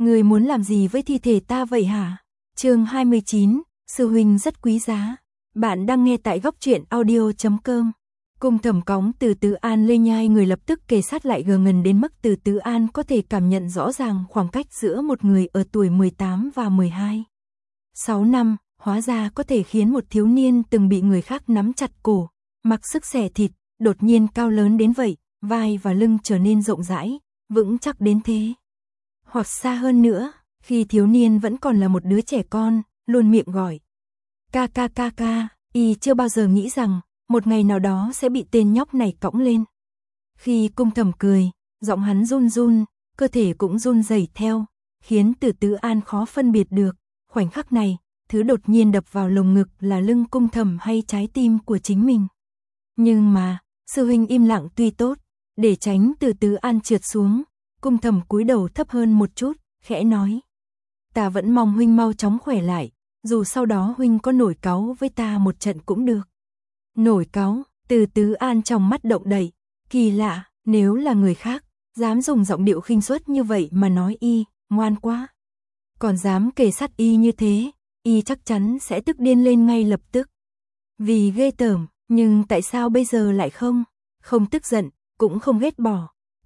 Người muốn làm gì với thi thể ta vậy hả? Chương 29, sư huynh rất quý giá. Bạn đang nghe tại góc truyện audio.com. Cung Thẩm cõng Từ Tứ An lên nhai người lập tức kề sát lại gần đến mức Từ Tứ An có thể cảm nhận rõ ràng khoảng cách giữa một người ở tuổi 18 và 12. 6 năm, hóa ra có thể khiến một thiếu niên từng bị người khác nắm chặt cổ, mặc sức xẻ thịt, đột nhiên cao lớn đến vậy, vai và lưng trở nên rộng rãi, vững chắc đến thế. Hoặc xa hơn nữa, khi thiếu niên vẫn còn là một đứa trẻ con, luôn miệng gọi ca ca ca ca, y chưa bao giờ nghĩ rằng một ngày nào đó sẽ bị tên nhóc này cõng lên. Khi Cung Thẩm cười, giọng hắn run run, cơ thể cũng run rẩy theo, khiến Từ Tứ An khó phân biệt được, khoảnh khắc này, thứ đột nhiên đập vào lồng ngực là lưng Cung Thẩm hay trái tim của chính mình. Nhưng mà, sư huynh im lặng tuy tốt, để tránh Từ Tứ An trượt xuống, Cung Thẩm cúi đầu thấp hơn một chút, khẽ nói: "Ta vẫn mong huynh mau chóng khỏe lại, dù sau đó huynh có nổi cáu với ta một trận cũng được." Nổi cáu? Từ Tứ An trong mắt động đậy, kỳ lạ, nếu là người khác, dám dùng giọng điệu khinh suất như vậy mà nói y, ngoan quá. Còn dám kề sát y như thế, y chắc chắn sẽ tức điên lên ngay lập tức. Vì ghê tởm, nhưng tại sao bây giờ lại không tức giận, cũng không ghét bỏ,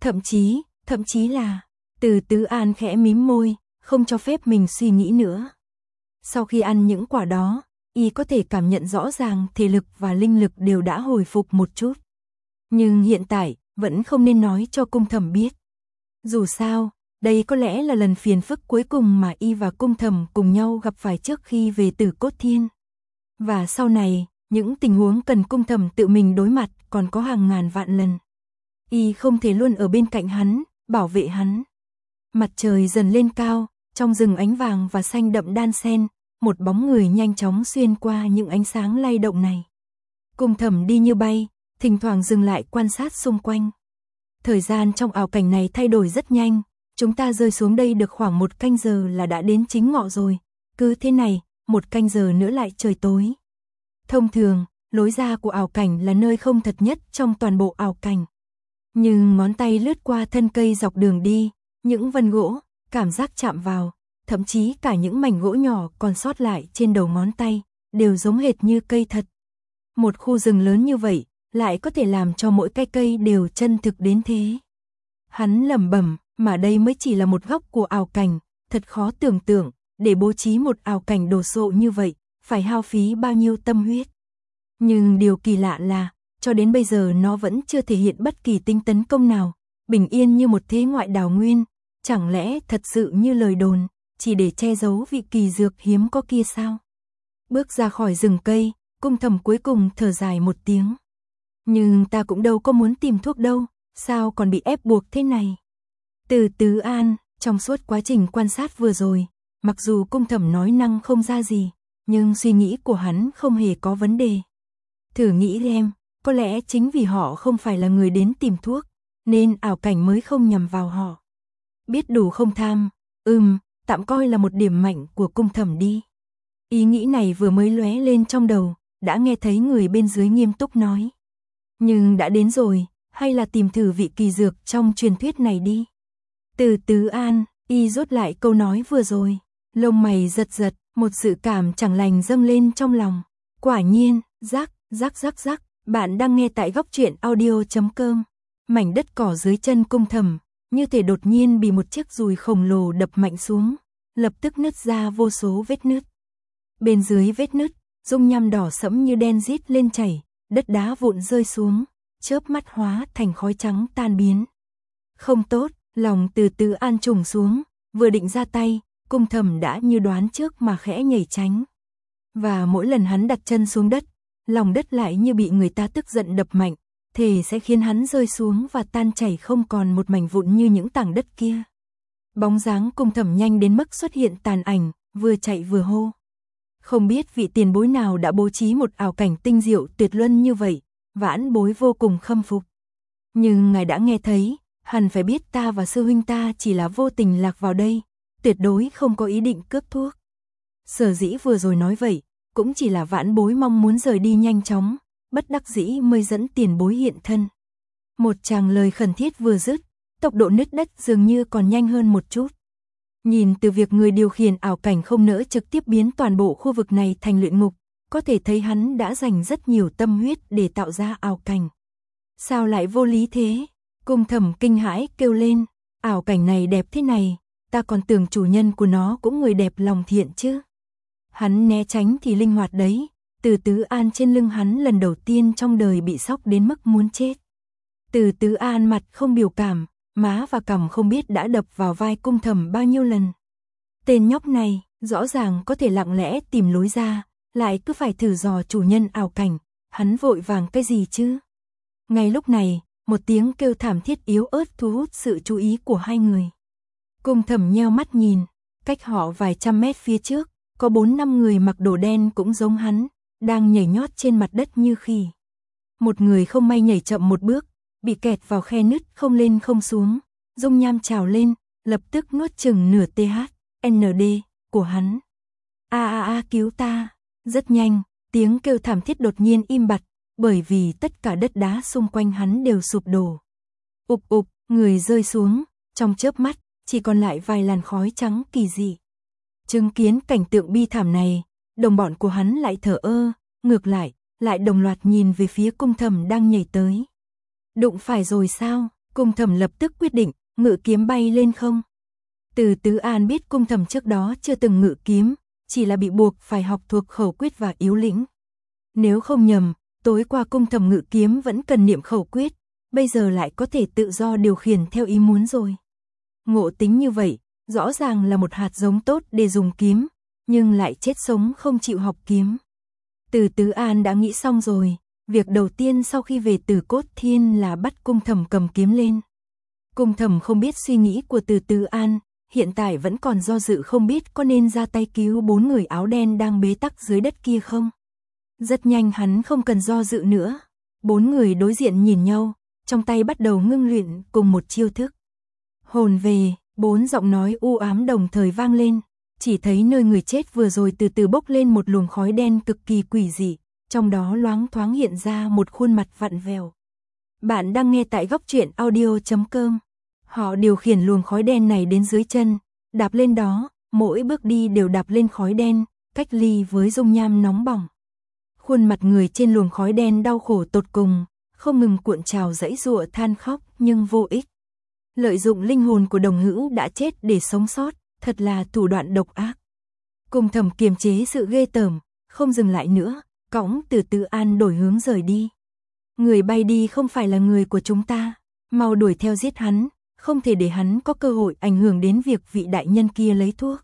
thậm chí là, Từ Tứ An khẽ mím môi, không cho phép mình suy nghĩ nữa. Sau khi ăn những quả đó, y có thể cảm nhận rõ ràng thể lực và linh lực đều đã hồi phục một chút. Nhưng hiện tại, vẫn không nên nói cho Cung Thẩm biết. Dù sao, đây có lẽ là lần phiền phức cuối cùng mà y và Cung Thẩm cùng nhau gặp phải trước khi về Tử Cốt Thiên. Và sau này, những tình huống cần Cung Thẩm tự mình đối mặt còn có hàng ngàn vạn lần. Y không thể luôn ở bên cạnh hắn, bảo vệ hắn. Mặt trời dần lên cao, trong rừng ánh vàng và xanh đậm đan xen, một bóng người nhanh chóng xuyên qua những ánh sáng lay động này. Cung Thẩm đi như bay, thỉnh thoảng dừng lại quan sát xung quanh. Thời gian trong ảo cảnh này thay đổi rất nhanh, chúng ta rơi xuống đây được khoảng 1 canh giờ là đã đến chính ngọ rồi, cứ thế này, 1 canh giờ nữa lại trời tối. Thông thường, lối ra của ảo cảnh là nơi không thật nhất trong toàn bộ ảo cảnh. Nhưng ngón tay lướt qua thân cây dọc đường đi, những vân gỗ, cảm giác chạm vào, thậm chí cả những mảnh gỗ nhỏ còn sót lại trên đầu ngón tay, đều giống hệt như cây thật. Một khu rừng lớn như vậy, lại có thể làm cho mỗi cái cây đều chân thực đến thế. Hắn lẩm bẩm, mà đây mới chỉ là một góc của ảo cảnh, thật khó tưởng tượng, để bố trí một ảo cảnh đồ sộ như vậy, phải hao phí bao nhiêu tâm huyết. Nhưng điều kỳ lạ là, cho đến bây giờ nó vẫn chưa thể hiện bất kỳ tính tấn công nào, bình yên như một thế ngoại đào nguyên, chẳng lẽ thật sự như lời đồn, chỉ để che giấu vị kỳ dược hiếm có kia sao? Bước ra khỏi rừng cây, Cung Thẩm cuối cùng thở dài một tiếng. Nhưng ta cũng đâu có muốn tìm thuốc đâu, sao còn bị ép buộc thế này? Từ Tứ An, trong suốt quá trình quan sát vừa rồi, mặc dù Cung Thẩm nói năng không ra gì, nhưng suy nghĩ của hắn không hề có vấn đề. Thử nghĩ xem, có lẽ chính vì họ không phải là người đến tìm thuốc, nên ảo cảnh mới không nhằm vào họ. Biết đủ không tham, tạm coi là một điểm mạnh của Cung Thẩm đi. Ý nghĩ này vừa mới lóe lên trong đầu, đã nghe thấy người bên dưới nghiêm túc nói. Nhưng đã đến rồi, hay là tìm thử vị kỳ dược trong truyền thuyết này đi. Từ Tứ An, y rốt lại câu nói vừa rồi, lông mày giật giật, một dự cảm chẳng lành dâng lên trong lòng. Quả nhiên, rắc, bạn đang nghe tại góc truyện audio.com. Mảnh đất cỏ dưới chân Cung Thẩm, như thể đột nhiên bị một chiếc dùi khổng lồ đập mạnh xuống, lập tức nứt ra vô số vết nứt. Bên dưới vết nứt, dung nham đỏ sẫm như đen rít lên chảy, đất đá vụn rơi xuống, chớp mắt hóa thành khói trắng tan biến. Không tốt, lòng Từ Tứ An trùng xuống, vừa định ra tay, Cung Thẩm đã như đoán trước mà khẽ nhảy tránh. Và mỗi lần hắn đặt chân xuống đất, lòng đất lại như bị người ta tức giận đập mạnh, thề sẽ khiến hắn rơi xuống và tan chảy không còn một mảnh vụn như những tảng đất kia. Bóng dáng Cung Thẩm nhanh đến mức xuất hiện tàn ảnh, vừa chạy vừa hô. Không biết vị tiền bối nào đã bố trí một ảo cảnh tinh diệu tuyệt luân như vậy, vãn bối vô cùng khâm phục. Nhưng ngài đã nghe thấy, hẳn phải biết ta và sư huynh ta chỉ là vô tình lạc vào đây, tuyệt đối không có ý định cướp thuốc. Sở dĩ vừa rồi nói vậy, cũng chỉ là vãn bối mong muốn rời đi nhanh chóng, bất đắc dĩ mới dẫn tiền bối hiện thân. Một tràng lời khẩn thiết vừa dứt, tốc độ nứt đất dường như còn nhanh hơn một chút. Nhìn từ việc người điều khiển ảo cảnh không nỡ trực tiếp biến toàn bộ khu vực này thành luyện ngục, có thể thấy hắn đã dành rất nhiều tâm huyết để tạo ra ảo cảnh. Sao lại vô lý thế? Cung Thẩm kinh hãi kêu lên, ảo cảnh này đẹp thế này, ta còn tưởng chủ nhân của nó cũng người đẹp lòng thiện chứ. Hắn né tránh thì linh hoạt đấy, Từ Tứ An trên lưng hắn lần đầu tiên trong đời bị sốc đến mức muốn chết. Từ Tứ An mặt không biểu cảm, má và cằm không biết đã đập vào vai Cung Thẩm bao nhiêu lần. Tên nhóc này, rõ ràng có thể lặng lẽ tìm lối ra, lại cứ phải thử dò chủ nhân ảo cảnh, hắn vội vàng cái gì chứ? Ngay lúc này, một tiếng kêu thảm thiết yếu ớt thu hút sự chú ý của hai người. Cung Thẩm nheo mắt nhìn, cách họ vài trăm mét phía trước, có 4-5 người mặc đồ đen cũng giống hắn, đang nhảy nhót trên mặt đất như khỉ. Một người không may nhảy chậm một bước, bị kẹt vào khe nứt không lên không xuống, dung nham trào lên, lập tức nuốt chừng nửa THND của hắn. Cứu ta. Rất nhanh, tiếng kêu thảm thiết đột nhiên im bặt, bởi vì tất cả đất đá xung quanh hắn đều sụp đổ. Ụp, người rơi xuống, trong chớp mắt, chỉ còn lại vài làn khói trắng kỳ dị. Chứng kiến cảnh tượng bi thảm này, đồng bọn của hắn lại thở ơ, ngược lại đồng loạt nhìn về phía Cung Thẩm đang nhảy tới. Đụng phải rồi sao? Cung Thẩm lập tức quyết định, ngự kiếm bay lên không. Từ Tứ An biết Cung Thẩm trước đó chưa từng ngự kiếm, chỉ là bị buộc phải học thuộc khẩu quyết và yếu lĩnh. Nếu không nhầm, tối qua Cung Thẩm ngự kiếm vẫn cần niệm khẩu quyết, bây giờ lại có thể tự do điều khiển theo ý muốn rồi. Ngộ tính như vậy, rõ ràng là một hạt giống tốt để dùng kiếm, nhưng lại chết sống không chịu học kiếm. Từ Tứ An đã nghĩ xong rồi, việc đầu tiên sau khi về Tử Cốt Thiên là bắt Cung Thẩm cầm kiếm lên. Cung Thẩm không biết suy nghĩ của Từ Tứ An, hiện tại vẫn còn do dự không biết có nên ra tay cứu 4 người áo đen đang bế tắc dưới đất kia không. Rất nhanh hắn không cần do dự nữa, 4 người đối diện nhìn nhau, trong tay bắt đầu ngưng luyện cùng một chiêu thức. Hồn về, 4 giọng nói u ám đồng thời vang lên, chỉ thấy nơi người chết vừa rồi từ từ bốc lên một luồng khói đen cực kỳ quỷ dị, trong đó loáng thoáng hiện ra một khuôn mặt vặn vẹo. Bạn đang nghe tại góc truyện audio.com. Họ điều khiển luồng khói đen này đến dưới chân, đạp lên đó, mỗi bước đi đều đạp lên khói đen, cách ly với dung nham nóng bỏng. Khuôn mặt người trên luồng khói đen đau khổ tột cùng, không ngừng cuộn trào giãy giụa than khóc nhưng vô ích. Lợi dụng linh hồn của đồng hữu đã chết để sống sót, thật là thủ đoạn độc ác. Cung Thẩm kiềm chế sự ghê tởm, không dừng lại nữa, cõng Từ Tứ An đổi hướng rời đi. Người bay đi không phải là người của chúng ta, mau đuổi theo giết hắn, không thể để hắn có cơ hội ảnh hưởng đến việc vị đại nhân kia lấy thuốc.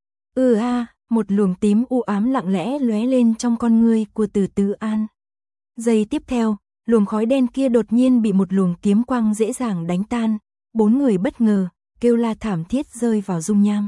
Một luồng tím u ám lặng lẽ lóe lên trong con ngươi của Từ Tứ An. Giây tiếp theo, luồng khói đen kia đột nhiên bị một luồng kiếm quang dễ dàng đánh tan, 4 người bất ngờ, kêu la thảm thiết rơi vào dung nham.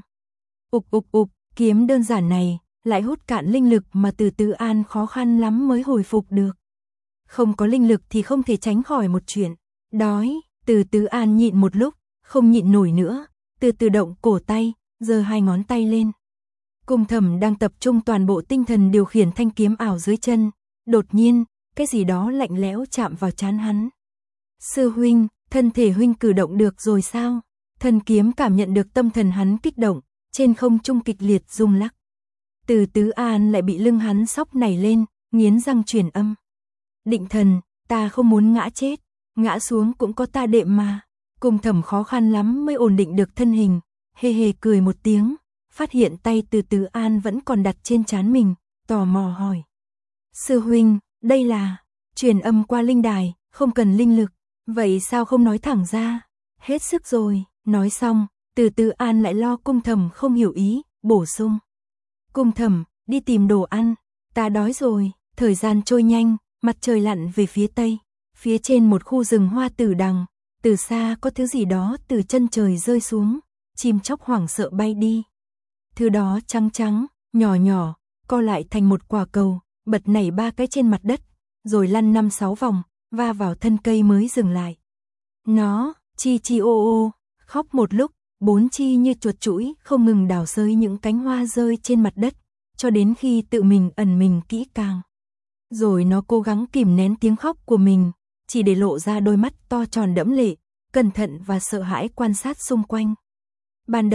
Kiếm đơn giản này, lại hút cạn linh lực mà Từ Tứ An khó khăn lắm mới hồi phục được. Không có linh lực thì không thể tránh khỏi một chuyện, đói. Từ Tứ An nhịn một lúc, không nhịn nổi nữa, từ từ động cổ tay, giơ 2 ngón tay lên. Cung Thẩm đang tập trung toàn bộ tinh thần điều khiển thanh kiếm ảo dưới chân, đột nhiên, cái gì đó lạnh lẽo chạm vào trán hắn. Sư huynh, thân thể huynh cử động được rồi sao? Thần kiếm cảm nhận được tâm thần hắn kích động, trên không trung kịch liệt rung lắc. Từ Tứ An lại bị lưng hắn sóc nảy lên, nghiến răng truyền âm. Định thần, ta không muốn ngã chết, ngã xuống cũng có ta đệm mà. Cung Thẩm khó khăn lắm mới ổn định được thân hình, hề hề cười một tiếng, phát hiện tay Từ Tứ An vẫn còn đặt trên trán mình, tò mò hỏi. Sư huynh, đây là truyền âm qua linh đài, không cần linh lực, vậy sao không nói thẳng ra? Hết sức rồi, nói xong, Từ Tứ An lại lo Cung Thẩm không hiểu ý, bổ sung. Cung Thẩm, đi tìm đồ ăn, ta đói rồi. Thời gian trôi nhanh, mặt trời lặn về phía tây, phía trên một khu rừng hoa tử đằng, từ xa có thứ gì đó từ chân trời rơi xuống, chim chóc hoảng sợ bay đi. Thứ đó trắng trắng, nhỏ nhỏ, co lại thành một quả cầu, bật nảy 3 cái trên mặt đất, rồi lăn 5-6 vòng, va vào thân cây mới dừng lại. Nó, chi ô, khóc một lúc, 4 chi như chuột chũi không ngừng đào rơi những cánh hoa rơi trên mặt đất, cho đến khi tự mình ẩn mình kỹ càng. Rồi nó cố gắng kìm nén tiếng khóc của mình, chỉ để lộ ra đôi mắt to tròn đẫm lệ, cẩn thận và sợ hãi quan sát xung quanh. Ban đầu,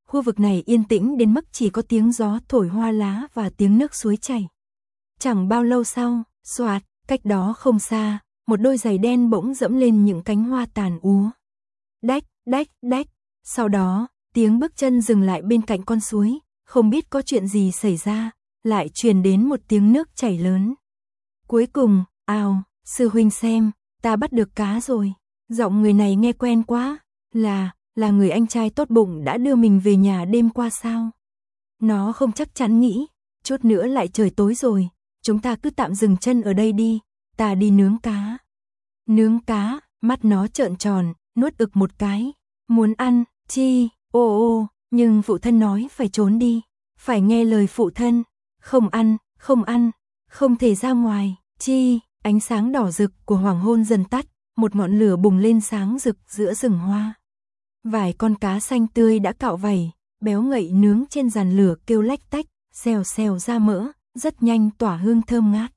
Khu vực này yên tĩnh đến mức chỉ có tiếng gió thổi hoa lá và tiếng nước suối chảy. Chẳng bao lâu sau, xoạt, cách đó không xa, một đôi giày đen bỗng dẫm lên những cánh hoa tàn úa. Đách, đách, đách. Sau đó, tiếng bước chân dừng lại bên cạnh con suối, không biết có chuyện gì xảy ra, lại truyền đến một tiếng nước chảy lớn. Cuối cùng, ào, sư huynh xem, ta bắt được cá rồi. Giọng người này nghe quen quá, là người anh trai tốt bụng đã đưa mình về nhà đêm qua sao? Nó không chắc chắn nghĩ, chút nữa lại trời tối rồi, chúng ta cứ tạm dừng chân ở đây đi, ta đi nướng cá. Nướng cá, mắt nó trợn tròn, nuốt ực một cái, muốn ăn, chi, ô, nhưng phụ thân nói phải trốn đi, phải nghe lời phụ thân, không ăn, không thể ra ngoài, chi, ánh sáng đỏ rực của hoàng hôn dần tắt, một ngọn lửa bùng lên sáng rực giữa rừng hoa. Vài con cá xanh tươi đã cạo vảy, béo ngậy nướng trên giàn lửa kêu lách tách, xèo xèo ra mỡ, rất nhanh tỏa hương thơm ngát.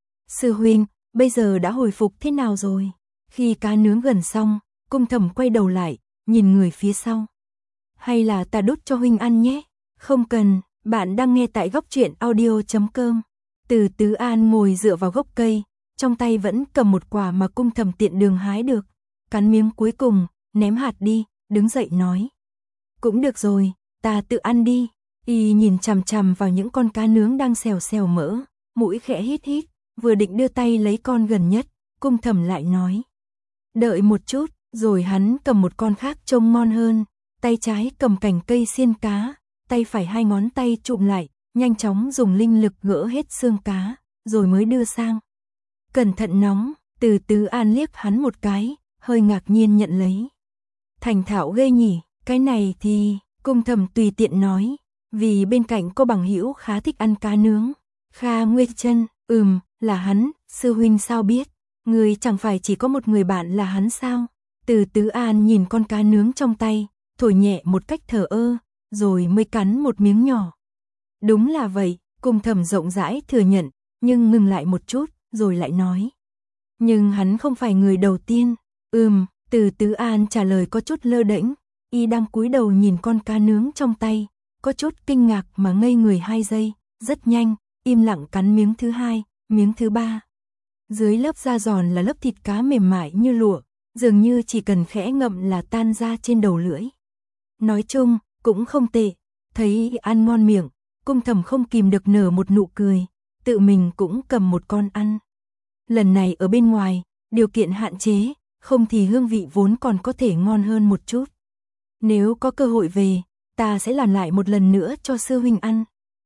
Sư huynh, bây giờ đã hồi phục thế nào rồi? Khi cá nướng gần xong, Cung Thầm quay đầu lại, nhìn người phía sau. Hay là ta đút cho huynh ăn nhé? Không cần, bạn đang nghe tại góc truyện audio.com. Từ Tứ An ngồi dựa vào gốc cây, trong tay vẫn cầm một quả mà Cung Thầm tiện đường hái được. Cắn miếng cuối cùng, ném hạt đi, đứng dậy nói. Cũng được rồi, ta tự ăn đi. Y nhìn chằm chằm vào những con cá nướng đang xèo xèo mỡ, mũi khẽ hít hít, vừa định đưa tay lấy con gần nhất, Cung Thầm lại nói. Đợi một chút, rồi hắn cầm một con khác trông ngon hơn, tay trái cầm cành cây xiên cá, tay phải hai ngón tay chụm lại, nhanh chóng dùng linh lực gỡ hết xương cá, rồi mới đưa sang. Cẩn thận nóng, Từ Tứ An liếc hắn một cái, hơi ngạc nhiên nhận lấy. Thành thạo ghê nhỉ, cái này thì, Cung Thầm tùy tiện nói, vì bên cạnh cô bằng hữu khá thích ăn cá nướng. Kha Nguyệt Chân, là hắn, sư huynh sao biết, người chẳng phải chỉ có một người bạn là hắn sao? Từ Tứ An nhìn con cá nướng trong tay, thổi nhẹ một cách thờ ơ, rồi mới cắn một miếng nhỏ. Đúng là vậy, Cung Thầm rộng rãi thừa nhận, nhưng ngừng lại một chút, rồi lại nói. Nhưng hắn không phải người đầu tiên. Từ Tứ An trả lời có chút lơ đễnh, y đang cúi đầu nhìn con cá nướng trong tay, có chút kinh ngạc mà ngây người 2 giây, rất nhanh, im lặng cắn miếng thứ 2, miếng thứ 3. Dưới lớp da giòn là lớp thịt cá mềm mại như lụa, dường như chỉ cần khẽ ngậm là tan ra trên đầu lưỡi. Nói chung, cũng không tệ, thấy ăn ngon miệng, Cung Thầm không kìm được nở một nụ cười, tự mình cũng cầm một con ăn. Lần này ở bên ngoài, điều kiện hạn chế, không thì hương vị vốn còn có thể ngon hơn một chút. Nếu có cơ hội về, ta sẽ làm lại một lần nữa cho sư huynh ăn.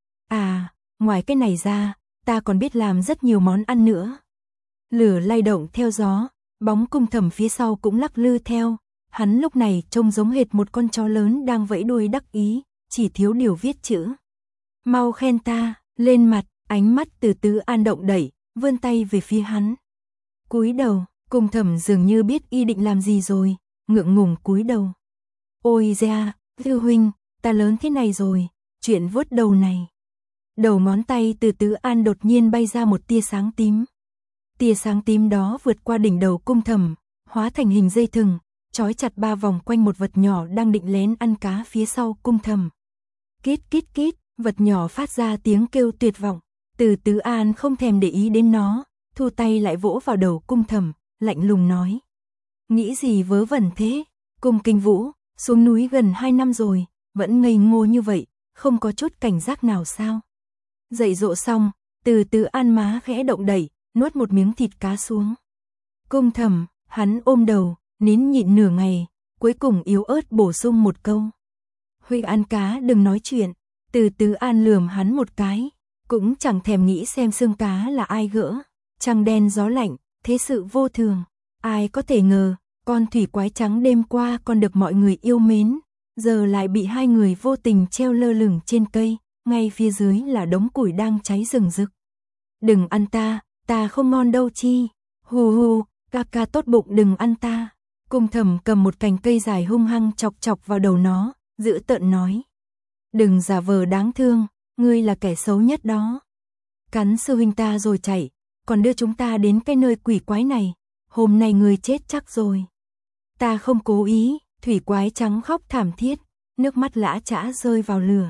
À, ngoài cái này ra, ta còn biết làm rất nhiều món ăn nữa. Lửa lay động theo gió, bóng Cung Thầm phía sau cũng lắc lư theo. Hắn lúc này trông giống hệt một con chó lớn đang vẫy đuôi đắc ý, chỉ thiếu điều viết chữ. Mau khen ta, lên mặt, ánh mắt Từ Tứ An động đẩy, vươn tay về phía hắn. Cúi đầu, Cung Thầm dường như biết y định làm gì rồi, ngượng ngùng cúi đầu. Ôi da, sư huynh, ta lớn thế này rồi, chuyện vuốt đầu này. Đầu ngón tay Từ Tứ An đột nhiên bay ra một tia sáng tím. Tia sáng tím đó vượt qua đỉnh đầu Cung Thầm, hóa thành hình dây thừng, trói chặt 3 vòng quanh một vật nhỏ đang định lén ăn cá phía sau Cung Thầm. Kít kít kít, vật nhỏ phát ra tiếng kêu tuyệt vọng. Từ Tứ An không thèm để ý đến nó, thu tay lại vỗ vào đầu Cung Thầm, lạnh lùng nói. Nghĩ gì vớ vẩn thế? Cung Kinh Vũ, xuống núi gần 2 năm rồi, vẫn ngây ngô như vậy, không có chút cảnh giác nào sao? Dạy dỗ xong, Từ Tứ An má khẽ động đẩy, nuốt một miếng thịt cá xuống. Cung Thầm, hắn ôm đầu, nín nhịn nửa ngày, cuối cùng yếu ớt bổ sung một câu. Huy ăn cá đừng nói chuyện. Từ Tứ An lườm hắn một cái, cũng chẳng thèm nghĩ xem xương cá là ai gỡ. Trăng đen gió lạnh, thế sự vô thường. Ai có thể ngờ, con thủy quái trắng đêm qua còn được mọi người yêu mến, giờ lại bị 2 người vô tình treo lơ lửng trên cây, ngay phía dưới là đống củi đang cháy rừng rực. Đừng ăn ta không ngon đâu chi. Hù hù, ca tốt bụng đừng ăn ta. Cung Thầm cầm một cành cây dài hung hăng chọc chọc vào đầu nó, dữ tợn nói. Đừng giả vờ đáng thương, ngươi là kẻ xấu nhất đó. Cắn sư huynh ta rồi chạy, còn đưa chúng ta đến cái nơi quỷ quái này, hôm nay ngươi chết chắc rồi. Ta không cố ý, thủy quái trắng khóc thảm thiết, nước mắt lã chã rơi vào lửa.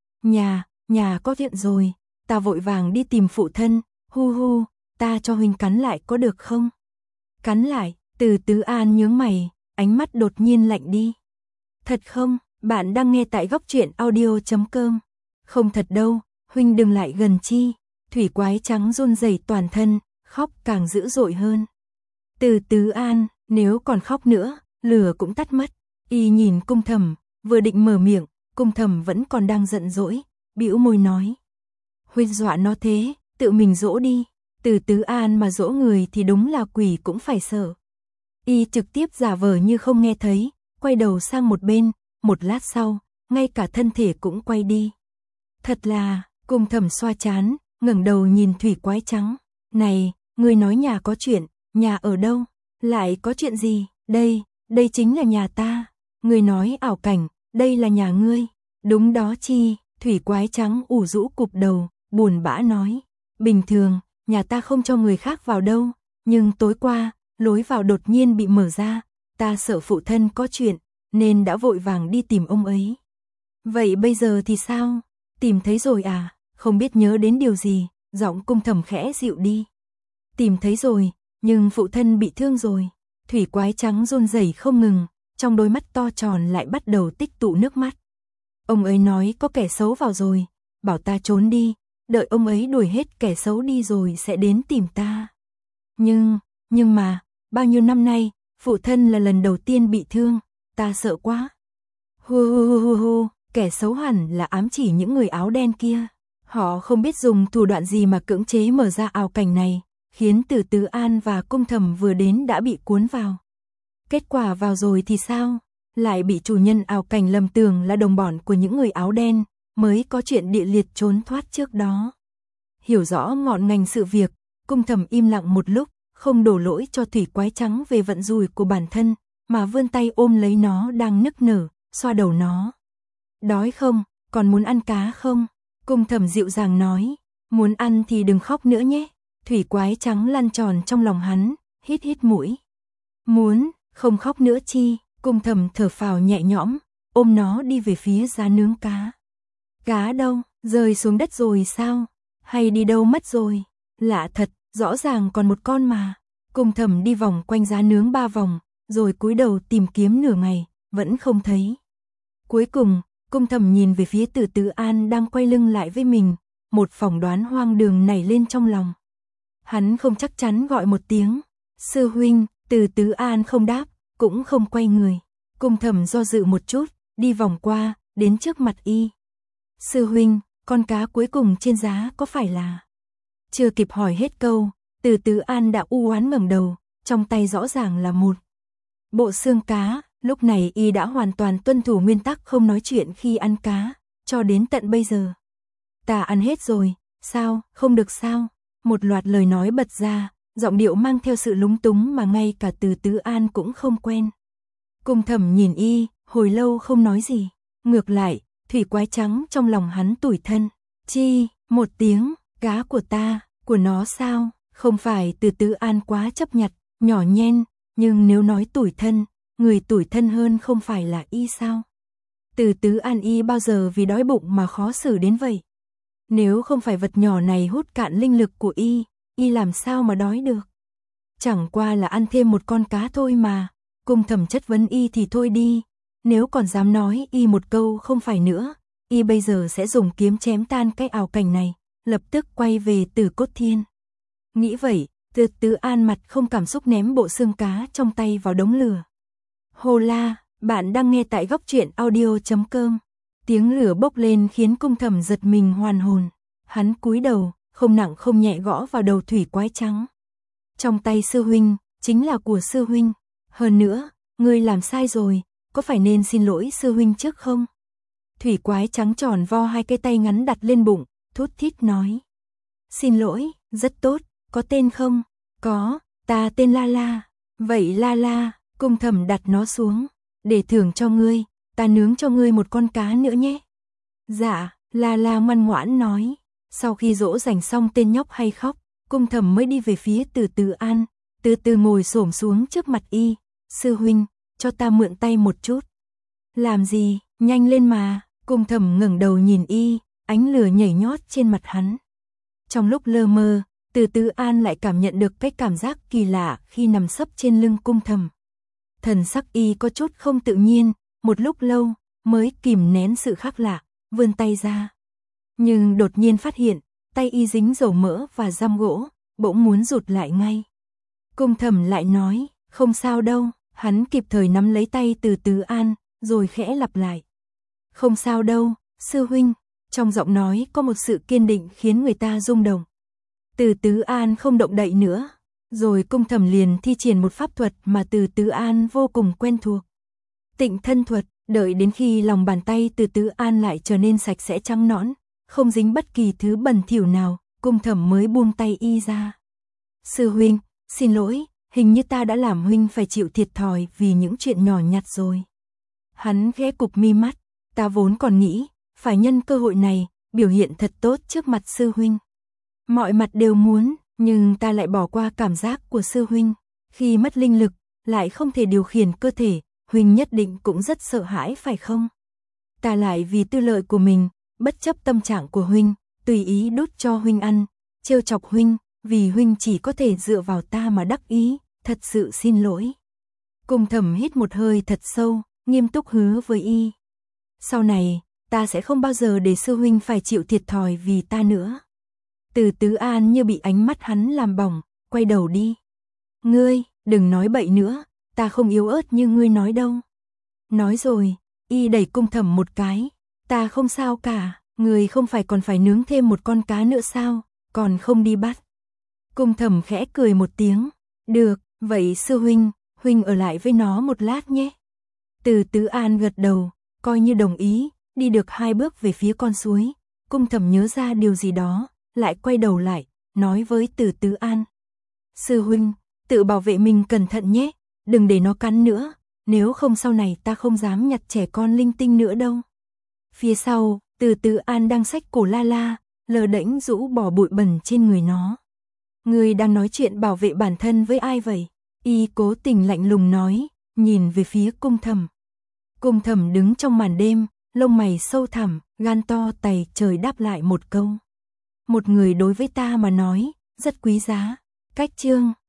Nhà có chuyện rồi, ta vội vàng đi tìm phụ thân, hu hu, ta cho huynh cắn lại có được không? Cắn lại, Từ Tứ An nhướng mày, ánh mắt đột nhiên lạnh đi. Thật không? Bạn đang nghe tại góc truyện audio.com. Không thật đâu, huynh đừng lại gần chi. Thủy quái trắng run rẩy toàn thân, khóc càng dữ dội hơn. Từ Tứ An, nếu còn khóc nữa, lửa cũng tắt mất. Y nhìn Cung Thầm, vừa định mở miệng, Cung Thầm vẫn còn đang giận dỗi, bĩu môi nói. Huynh dọa nó thế, tự mình dỗ đi. Từ Tứ An mà dỗ người thì đúng là quỷ cũng phải sợ. Y trực tiếp giả vờ như không nghe thấy, quay đầu sang một bên, một lát sau, ngay cả thân thể cũng quay đi. Thật là, Cung Thầm xoa trán, ngẩng đầu nhìn thủy quái trắng. Này, ngươi nói nhà có chuyện, nhà ở đâu? Lại có chuyện gì? Đây chính là nhà ta. Ngươi nói ảo cảnh, đây là nhà ngươi. Đúng đó chi, thủy quái trắng ủ rũ cụp đầu, buồn bã nói. Bình thường, nhà ta không cho người khác vào đâu, nhưng tối qua, lối vào đột nhiên bị mở ra, ta sợ phụ thân có chuyện, nên đã vội vàng đi tìm ông ấy. Vậy bây giờ thì sao? Tìm thấy rồi à? Không biết nhớ đến điều gì, giọng Cung Thầm khẽ dịu đi. Tìm thấy rồi, nhưng phụ thân bị thương rồi. Thủy quái trắng run rẩy không ngừng, trong đôi mắt to tròn lại bắt đầu tích tụ nước mắt. Ông ấy nói có kẻ xấu vào rồi, bảo ta trốn đi, đợi ông ấy đuổi hết kẻ xấu đi rồi sẽ đến tìm ta. Nhưng mà, bao nhiêu năm nay, phụ thân là lần đầu tiên bị thương, ta sợ quá. Hu, kẻ xấu hẳn là ám chỉ những người áo đen kia. Họ không biết dùng thủ đoạn gì mà cưỡng chế mở ra ảo cảnh này, khiến Từ Tứ An và Cung Thầm vừa đến đã bị cuốn vào. Kết quả vào rồi thì sao? Lại bị chủ nhân ảo cảnh lầm tưởng là đồng bọn của những người áo đen, mới có chuyện địa liệt trốn thoát trước đó. Hiểu rõ ngọn ngành sự việc, Cung Thầm im lặng một lúc, không đổ lỗi cho thủy quái trắng về vận rủi của bản thân, mà vươn tay ôm lấy nó đang nức nở, xoa đầu nó. Đói không? Còn muốn ăn cá không? Cung Thầm dịu dàng nói, muốn ăn thì đừng khóc nữa nhé. Thủy quái trắng lăn tròn trong lòng hắn, hít hít mũi. Muốn, không khóc nữa chi? Cung Thầm thở phào nhẹ nhõm, ôm nó đi về phía giá nướng cá. Cá đâu? Rơi xuống đất rồi sao? Hay đi đâu mất rồi? Lạ thật, rõ ràng còn một con mà. Cung Thầm đi vòng quanh giá nướng 3 vòng, rồi cúi đầu tìm kiếm nửa ngày, vẫn không thấy. Cuối cùng, Cung Thầm nhìn về phía Từ Tứ An đang quay lưng lại với mình, một phỏng đoán hoang đường nảy lên trong lòng. Hắn không chắc chắn gọi một tiếng, sư huynh. Từ Tứ An không đáp, cũng không quay người. Cung Thầm do dự một chút, đi vòng qua, đến trước mặt y. Sư huynh, con cá cuối cùng trên giá có phải là... Chưa kịp hỏi hết câu, Từ Tứ An đã u oán ngẩng đầu, trong tay rõ ràng là một bộ xương cá. Lúc này y đã hoàn toàn tuân thủ nguyên tắc không nói chuyện khi ăn cá, cho đến tận bây giờ. Ta ăn hết rồi, sao, không được sao? Một loạt lời nói bật ra, giọng điệu mang theo sự lúng túng mà ngay cả Từ Tứ An cũng không quen. Cung Thầm nhìn y, hồi lâu không nói gì. Ngược lại, thủy quái trắng trong lòng hắn tủi thân. Chi, một tiếng, cá của ta, của nó sao? Không phải Từ Tứ An quá chấp nhặt, nhỏ nhen, nhưng nếu nói tủi thân, người tủi thân hơn không phải là y sao? Từ Tứ An y bao giờ vì đói bụng mà khó xử đến vậy? Nếu không phải vật nhỏ này hút cạn linh lực của y làm sao mà đói được? Chẳng qua là ăn thêm một con cá thôi mà. Cung Thầm chất vấn y thì thôi đi, nếu còn dám nói y một câu không phải nữa, y bây giờ sẽ dùng kiếm chém tan cái ảo cảnh này, lập tức quay về Tử Cốt Thiên. Nghĩ vậy, Từ Tứ An mặt không cảm xúc ném bộ xương cá trong tay vào đống lửa. Hô la, bạn đang nghe tại góc truyện audio.com. Tiếng lửa bốc lên khiến Cung Thầm giật mình hoàn hồn. Hắn cúi đầu, không nặng không nhẹ gõ vào đầu thủy quái trắng. Trong tay sư huynh, chính là của sư huynh. Hơn nữa, ngươi làm sai rồi, có phải nên xin lỗi sư huynh trước không? Thủy quái trắng tròn vo hai cái tay ngắn đặt lên bụng, thút thít nói. Xin lỗi, rất tốt, có tên không? Có, ta tên La La. Vậy La La, Cung Thầm đặt nó xuống. Để thưởng cho ngươi, ta nướng cho ngươi một con cá nữa nhé. Dạ, La La ngoan ngoãn nói. Sau khi dỗ dành xong tên nhóc hay khóc, Cung Thầm mới đi về phía Từ Tứ An, từ từ ngồi xổm xuống trước mặt y. Sư huynh, cho ta mượn tay một chút. Làm gì? Nhanh lên mà, Cung Thầm ngẩng đầu nhìn y, ánh lửa nhảy nhót trên mặt hắn. Trong lúc lơ mơ, Từ Tứ An lại cảm nhận được cái cảm giác kỳ lạ khi nằm sấp trên lưng Cung Thầm. Thần sắc y có chút không tự nhiên, một lúc lâu mới kìm nén sự khác lạ, vươn tay ra. Nhưng đột nhiên phát hiện, tay y dính dầu mỡ và giam gỗ, bỗng muốn rụt lại ngay. Cung Thầm lại nói, không sao đâu, hắn kịp thời nắm lấy tay Từ Tứ An, rồi khẽ lặp lại. Không sao đâu, sư huynh, trong giọng nói có một sự kiên định khiến người ta rung động. Từ Tứ An không động đậy nữa, rồi Cung Thầm liền thi triển một pháp thuật mà Từ Tứ An vô cùng quen thuộc. Tịnh thân thuật, đợi đến khi lòng bàn tay Từ Tứ An lại trở nên sạch sẽ trắng nõn, không dính bất kỳ thứ bẩn thỉu nào, Cung Thầm mới buông tay y ra. Sư huynh, xin lỗi, hình như ta đã làm huynh phải chịu thiệt thòi vì những chuyện nhỏ nhặt rồi. Hắn khẽ cụp mi mắt, ta vốn còn nghĩ, phải nhân cơ hội này, biểu hiện thật tốt trước mặt sư huynh. Mọi mặt đều muốn, nhưng ta lại bỏ qua cảm giác của sư huynh. Khi mất linh lực, lại không thể điều khiển cơ thể, huynh nhất định cũng rất sợ hãi phải không? Ta lại vì tư lợi của mình, bất chấp tâm trạng của huynh, tùy ý đút cho huynh ăn, trêu chọc huynh, vì huynh chỉ có thể dựa vào ta mà đắc ý, thật sự xin lỗi. Cung Thầm hít một hơi thật sâu, nghiêm túc hứa với y. Sau này, ta sẽ không bao giờ để sư huynh phải chịu thiệt thòi vì ta nữa. Từ Tứ An như bị ánh mắt hắn làm bỏng, quay đầu đi. Ngươi, đừng nói bậy nữa, ta không yếu ớt như ngươi nói đâu. Nói rồi, y đẩy Cung Thầm một cái. Ta không sao cả, ngươi không phải còn phải nướng thêm một con cá nữa sao, còn không đi bắt. Cung Thầm khẽ cười một tiếng. Được, vậy sư huynh, huynh ở lại với nó một lát nhé. Từ Tứ An gật đầu, coi như đồng ý, đi được 2 bước về phía con suối. Cung Thầm nhớ ra điều gì đó, lại quay đầu lại, nói với Từ Tứ An. Sư huynh, tự bảo vệ mình cẩn thận nhé, đừng để nó cắn nữa, nếu không sau này ta không dám nhặt trẻ con linh tinh nữa đâu. Phía sau, Từ Tứ An đang xách cổ La La, lờ đễnh rũ bỏ bụi bẩn trên người nó. Ngươi đang nói chuyện bảo vệ bản thân với ai vậy? Y cố tình lạnh lùng nói, nhìn về phía Cung Thầm. Cung Thầm đứng trong màn đêm, lông mày sâu thẳm, gan to tày trời đáp lại một câu. Một người đối với ta mà nói, rất quý giá. Cách chương